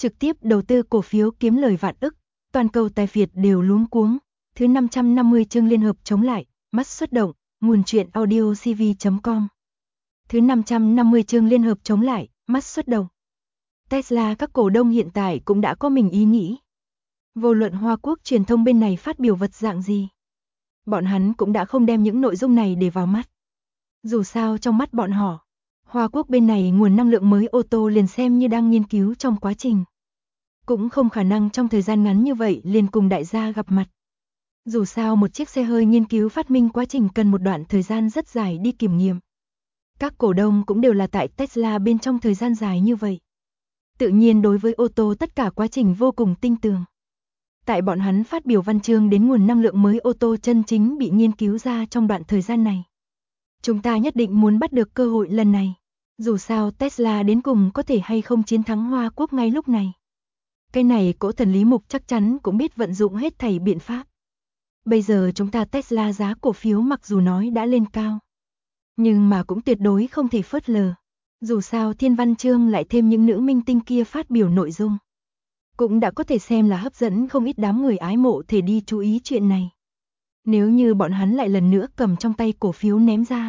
trực tiếp đầu tư cổ phiếu kiếm lời vạn ức, toàn cầu tài phiệt đều luống cuống. Thứ 550 chương liên hợp chống lại, mắt xuất động, nguồn truyện audio cv.com. Thứ 550 chương liên hợp chống lại, mắt xuất động. Tesla các cổ đông hiện tại cũng đã có mình ý nghĩ. Vô luận Hoa Quốc truyền thông bên này phát biểu vật dạng gì, bọn hắn cũng đã không đem những nội dung này để vào mắt. Dù sao trong mắt bọn họ, Hoa Quốc bên này nguồn năng lượng mới ô tô liền xem như đang nghiên cứu trong quá trình. Cũng không khả năng trong thời gian ngắn như vậy liền cùng đại gia gặp mặt. Dù sao một chiếc xe hơi nghiên cứu phát minh quá trình cần một đoạn thời gian rất dài đi kiểm nghiệm. Các cổ đông cũng đều là tại Tesla bên trong thời gian dài như vậy. Tự nhiên đối với ô tô tất cả quá trình vô cùng tinh tường. Tại bọn hắn phát biểu văn chương đến nguồn năng lượng mới ô tô chân chính bị nghiên cứu ra trong đoạn thời gian này. Chúng ta nhất định muốn bắt được cơ hội lần này. Dù sao Tesla đến cùng có thể hay không chiến thắng Hoa Quốc ngay lúc này. Cái này cỗ thần Lý Mục chắc chắn cũng biết vận dụng hết thảy biện pháp. Bây giờ chúng ta Tesla giá cổ phiếu mặc dù nói đã lên cao, nhưng mà cũng tuyệt đối không thể phớt lờ. Dù sao thiên văn chương lại thêm những nữ minh tinh kia phát biểu nội dung, cũng đã có thể xem là hấp dẫn không ít đám người ái mộ thể đi chú ý chuyện này. Nếu như bọn hắn lại lần nữa cầm trong tay cổ phiếu ném ra,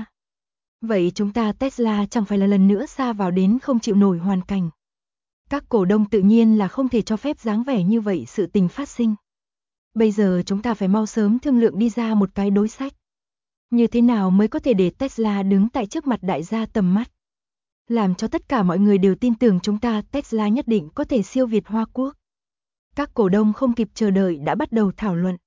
vậy chúng ta Tesla chẳng phải là lần nữa sa vào đến không chịu nổi hoàn cảnh. Các cổ đông tự nhiên là không thể cho phép dáng vẻ như vậy sự tình phát sinh. Bây giờ chúng ta phải mau sớm thương lượng đi ra một cái đối sách. Như thế nào mới có thể để Tesla đứng tại trước mặt đại gia tầm mắt? Làm cho tất cả mọi người đều tin tưởng chúng ta Tesla nhất định có thể siêu việt Hoa Quốc. Các cổ đông không kịp chờ đợi đã bắt đầu thảo luận.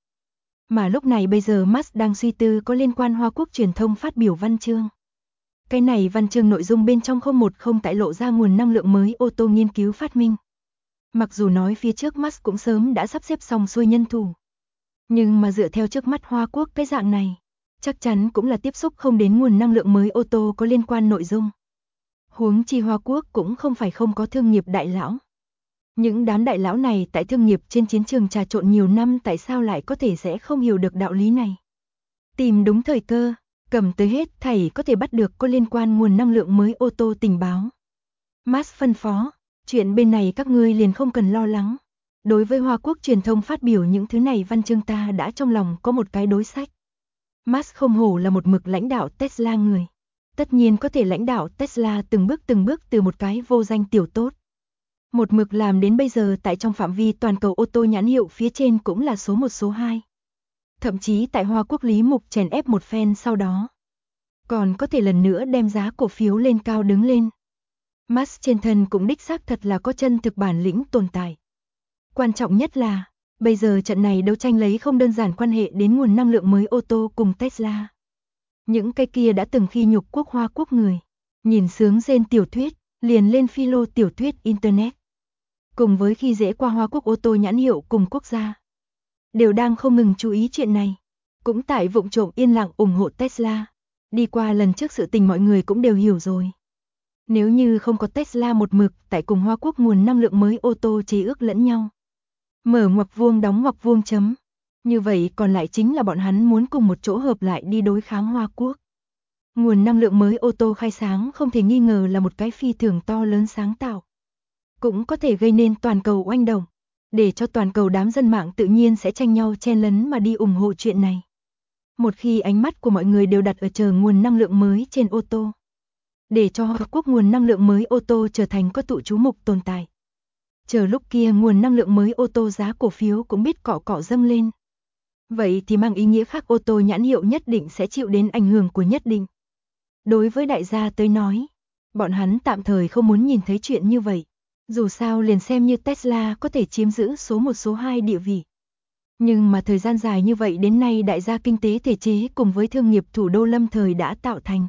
Mà lúc này bây giờ Musk đang suy tư có liên quan Hoa Quốc truyền thông phát biểu văn chương. Cái này văn chương nội dung bên trong không tại lộ ra nguồn năng lượng mới ô tô nghiên cứu phát minh. Mặc dù nói phía trước Musk cũng sớm đã sắp xếp xong xuôi nhân thủ. Nhưng mà dựa theo trước mắt Hoa Quốc cái dạng này, chắc chắn cũng là tiếp xúc không đến nguồn năng lượng mới ô tô có liên quan nội dung. Huống chi Hoa Quốc cũng không phải không có thương nghiệp đại lão. Những đám đại lão này tại thương nghiệp trên chiến trường trà trộn nhiều năm tại sao lại có thể sẽ không hiểu được đạo lý này. Tìm đúng thời cơ, cầm tới hết thảy có thể bắt được có liên quan nguồn năng lượng mới ô tô tình báo. Musk phân phó, chuyện bên này các ngươi liền không cần lo lắng. Đối với Hoa Quốc truyền thông phát biểu những thứ này văn chương ta đã trong lòng có một cái đối sách. Musk không hổ là một mực lãnh đạo Tesla người. Tất nhiên có thể lãnh đạo Tesla từng bước từ một cái vô danh tiểu tốt. Một mực làm đến bây giờ tại trong phạm vi toàn cầu ô tô nhãn hiệu phía trên cũng là số 1 số 2. Thậm chí tại Hoa Quốc Lý Mục chèn ép một phen sau đó. Còn có thể lần nữa đem giá cổ phiếu lên cao đứng lên. Musk trên thân cũng đích xác thật là có chân thực bản lĩnh tồn tại. Quan trọng nhất là, bây giờ trận này đấu tranh lấy không đơn giản quan hệ đến nguồn năng lượng mới ô tô cùng Tesla. Những cái kia đã từng khi nhục quốc Hoa Quốc người, nhìn sướng rên tiểu thuyết, liền lên philo tiểu thuyết Internet. Cùng với khi dễ qua Hoa Quốc ô tô nhãn hiệu cùng quốc gia, đều đang không ngừng chú ý chuyện này. Cũng tại vụng trộm yên lặng ủng hộ Tesla. Đi qua lần trước sự tình mọi người cũng đều hiểu rồi. Nếu như không có Tesla một mực tại cùng Hoa Quốc nguồn năng lượng mới ô tô chế ước lẫn nhau. Mở ngoặc vuông đóng ngoặc vuông chấm. Như vậy còn lại chính là bọn hắn muốn cùng một chỗ hợp lại đi đối kháng Hoa Quốc. Nguồn năng lượng mới ô tô khai sáng không thể nghi ngờ là một cái phi thường to lớn sáng tạo. Cũng có thể gây nên toàn cầu oanh động, để cho toàn cầu đám dân mạng tự nhiên sẽ tranh nhau chen lấn mà đi ủng hộ chuyện này. Một khi ánh mắt của mọi người đều đặt ở chờ nguồn năng lượng mới trên ô tô, để cho Hoa Quốc nguồn năng lượng mới ô tô trở thành có tụ chú mục tồn tại. Chờ lúc kia nguồn năng lượng mới ô tô giá cổ phiếu cũng biết cọ cọ dâng lên. Vậy thì mang ý nghĩa khác ô tô nhãn hiệu nhất định sẽ chịu đến ảnh hưởng của nhất định. Đối với đại gia tới nói, bọn hắn tạm thời không muốn nhìn thấy chuyện như vậy. Dù sao liền xem như Tesla có thể chiếm giữ số 1 số 2 địa vị. Nhưng mà thời gian dài như vậy đến nay đại gia kinh tế thể chế cùng với thương nghiệp thủ đô lâm thời đã tạo thành.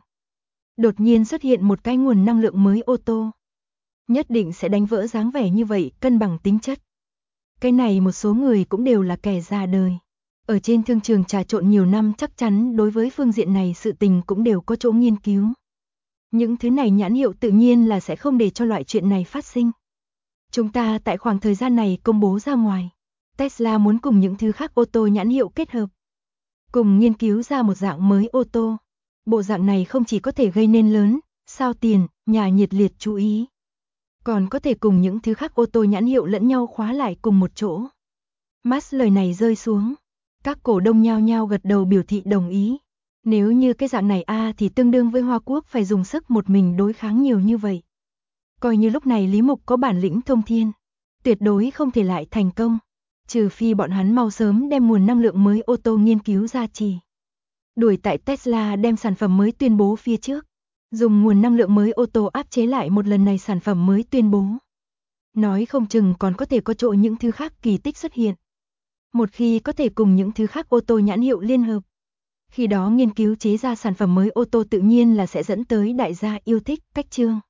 Đột nhiên xuất hiện một cái nguồn năng lượng mới ô tô. Nhất định sẽ đánh vỡ dáng vẻ như vậy, cân bằng tính chất. Cái này một số người cũng đều là kẻ già đời. Ở trên thương trường trà trộn nhiều năm chắc chắn đối với phương diện này sự tình cũng đều có chỗ nghiên cứu. Những thứ này nhãn hiệu tự nhiên là sẽ không để cho loại chuyện này phát sinh. Chúng ta tại khoảng thời gian này công bố ra ngoài. Tesla muốn cùng những thứ khác ô tô nhãn hiệu kết hợp. Cùng nghiên cứu ra một dạng mới ô tô. Bộ dạng này không chỉ có thể gây nên lớn, sao tiền, nhà nhiệt liệt chú ý. còn có thể cùng những thứ khác ô tô nhãn hiệu lẫn nhau khóa lại cùng một chỗ. Musk lời này rơi xuống, các cổ đông nhao nhao gật đầu biểu thị đồng ý. Nếu như cái dạng này thì tương đương với Hoa Quốc phải dùng sức một mình đối kháng nhiều như vậy. Coi như lúc này Lý Mục có bản lĩnh thông thiên, tuyệt đối không thể lại thành công, trừ phi bọn hắn mau sớm đem nguồn năng lượng mới ô tô nghiên cứu ra trì. Đuổi tại Tesla đem sản phẩm mới tuyên bố phía trước, dùng nguồn năng lượng mới ô tô áp chế lại một lần này sản phẩm mới tuyên bố. Nói không chừng còn có thể có chỗ những thứ khác kỳ tích xuất hiện. Một khi có thể cùng những thứ khác ô tô nhãn hiệu liên hợp, khi đó nghiên cứu chế ra sản phẩm mới ô tô tự nhiên là sẽ dẫn tới đại gia yêu thích. Cách chương